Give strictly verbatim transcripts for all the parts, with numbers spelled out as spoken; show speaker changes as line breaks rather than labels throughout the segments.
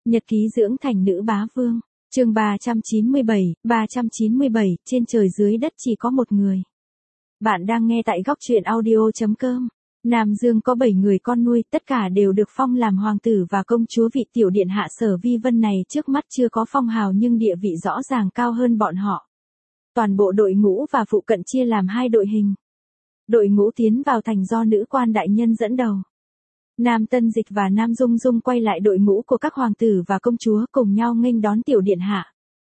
Nhật ký dưỡng thành nữ bá vương, chương ba trăm chín mươi bảy, ba trăm chín mươi bảy, trên trời dưới đất chỉ có một người. Bạn đang nghe tại góc truyện audio chấm com. Nam Dương có bảy người con nuôi, tất cả đều được phong làm hoàng tử và công chúa. Vị tiểu điện hạ Sở Vi Vân này trước mắt chưa có phong hào nhưng địa vị rõ ràng cao hơn bọn họ. Toàn bộ đội ngũ và phụ cận chia làm hai đội hình. Đội ngũ tiến vào thành do nữ quan đại nhân dẫn đầu. Nam Tân Dịch và Nam Dung Dung quay lại đội ngũ của các hoàng tử và công chúa cùng nhau nghênh đón tiểu điện hạ.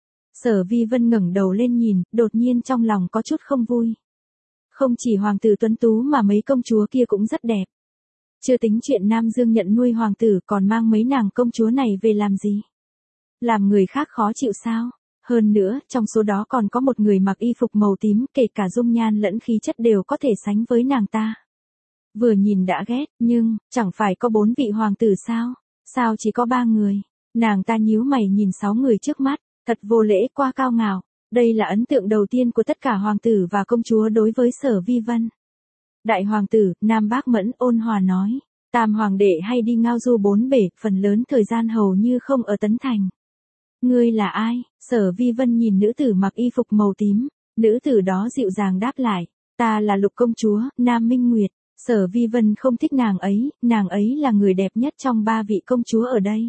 Sở Vi Vân ngẩng đầu lên nhìn, đột nhiên trong lòng có chút không vui. Không chỉ hoàng tử tuấn tú mà mấy công chúa kia cũng rất đẹp. Chưa tính chuyện Nam Dương nhận nuôi hoàng tử còn mang mấy nàng công chúa này về làm gì? Làm người khác khó chịu sao? Hơn nữa, trong số đó còn có một người mặc y phục màu tím, kể cả dung nhan lẫn khí chất đều có thể sánh với nàng ta. Vừa nhìn đã ghét, nhưng, chẳng phải có bốn vị hoàng tử sao? Sao chỉ có ba người? Nàng ta nhíu mày nhìn sáu người trước mắt, thật vô lễ, quá cao ngạo. Đây là ấn tượng đầu tiên của tất cả hoàng tử và công chúa đối với Sở Vi Vân. Đại hoàng tử, Nam Bác Mẫn ôn hòa nói, tam hoàng đệ hay đi ngao du bốn bể, phần lớn thời gian hầu như không ở Tấn Thành. Ngươi là ai? Sở Vi Vân nhìn nữ tử mặc y phục màu tím, nữ tử đó dịu dàng đáp lại, ta là Lục công chúa, Nam Minh Nguyệt. Sở Vi Vân không thích nàng ấy, nàng ấy là người đẹp nhất trong ba vị công chúa ở đây.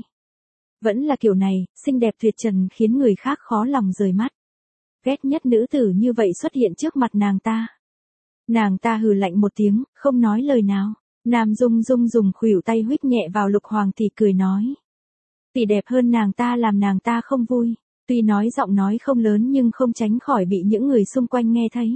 Vẫn là kiểu này, xinh đẹp tuyệt trần khiến người khác khó lòng rời mắt. Ghét nhất nữ tử như vậy xuất hiện trước mặt nàng ta. Nàng ta hừ lạnh một tiếng, không nói lời nào. Nam Dung Dung dùng khuỷu tay huých nhẹ vào Lục hoàng tỷ cười nói. Tỷ đẹp hơn nàng ta làm nàng ta không vui. Tuy nói giọng nói không lớn nhưng không tránh khỏi bị những người xung quanh nghe thấy.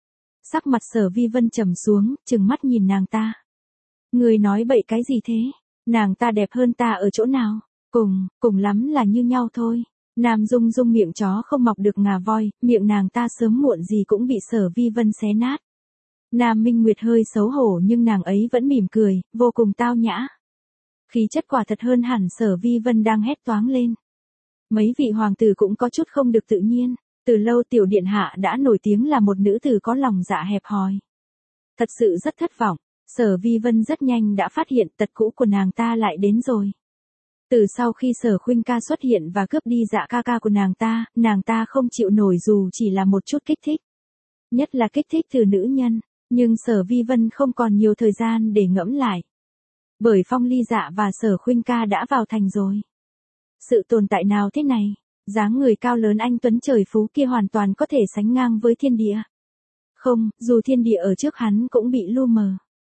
Sắc mặt Sở Vi Vân trầm xuống, trừng mắt nhìn nàng ta. Người nói bậy cái gì thế? Nàng ta đẹp hơn ta ở chỗ nào? Cùng, cùng lắm là như nhau thôi. Nam Dung Dung miệng chó không mọc được ngà voi, miệng nàng ta sớm muộn gì cũng bị Sở Vi Vân xé nát. Nam Minh Nguyệt hơi xấu hổ nhưng nàng ấy vẫn mỉm cười, vô cùng tao nhã. Khí chất quả thật hơn hẳn Sở Vi Vân đang hét toáng lên. Mấy vị hoàng tử cũng có chút không được tự nhiên. Từ lâu tiểu điện hạ đã nổi tiếng là một nữ tử có lòng dạ hẹp hòi. Thật sự rất thất vọng, Sở Vi Vân rất nhanh đã phát hiện tật cũ của nàng ta lại đến rồi. Từ sau khi Sở Khuynh ca xuất hiện và cướp đi dạ ca ca của nàng ta, nàng ta không chịu nổi dù chỉ là một chút kích thích. Nhất là kích thích từ nữ nhân, nhưng Sở Vi Vân không còn nhiều thời gian để ngẫm lại. Bởi Phong Ly Dạ và Sở Khuynh ca đã vào thành rồi. Sự tồn tại nào thế này? Dáng người cao lớn anh tuấn trời phú kia hoàn toàn có thể sánh ngang với thiên địa. Không, dù thiên địa ở trước hắn cũng bị lu mờ.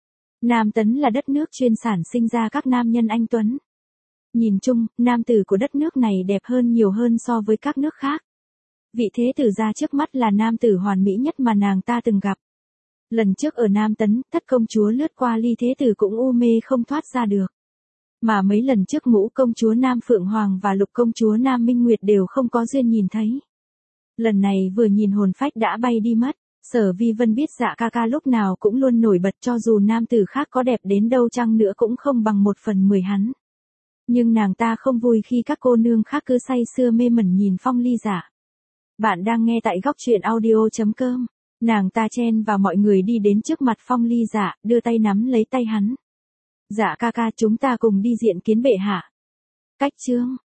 Nam Tấn là đất nước chuyên sản sinh ra các nam nhân anh tuấn. Nhìn chung, nam tử của đất nước này đẹp hơn nhiều hơn so với các nước khác. Vị thế tử gia trước mắt là nam tử hoàn mỹ nhất mà nàng ta từng gặp. Lần trước ở Nam Tấn, thất công chúa lướt qua Ly Thế Tử cũng u mê không thoát ra được. Mà mấy lần trước ngũ công chúa Nam Phượng Hoàng và Lục công chúa Nam Minh Nguyệt đều không có duyên nhìn thấy. Lần này vừa nhìn hồn phách đã bay đi mất. Sở Vi Vân biết dạ ca ca lúc nào cũng luôn nổi bật cho dù nam tử khác có đẹp đến đâu chăng nữa cũng không bằng một phần mười hắn. Nhưng nàng ta không vui khi các cô nương khác cứ say sưa mê mẩn nhìn Phong Ly Dạ. Bạn đang nghe tại góc truyện audio chấm com. Nàng ta chen vào mọi người đi đến trước mặt Phong Ly Dạ, đưa tay nắm lấy tay hắn. Dạ ca ca chúng ta cùng đi diện kiến bệ hạ. Cách chương,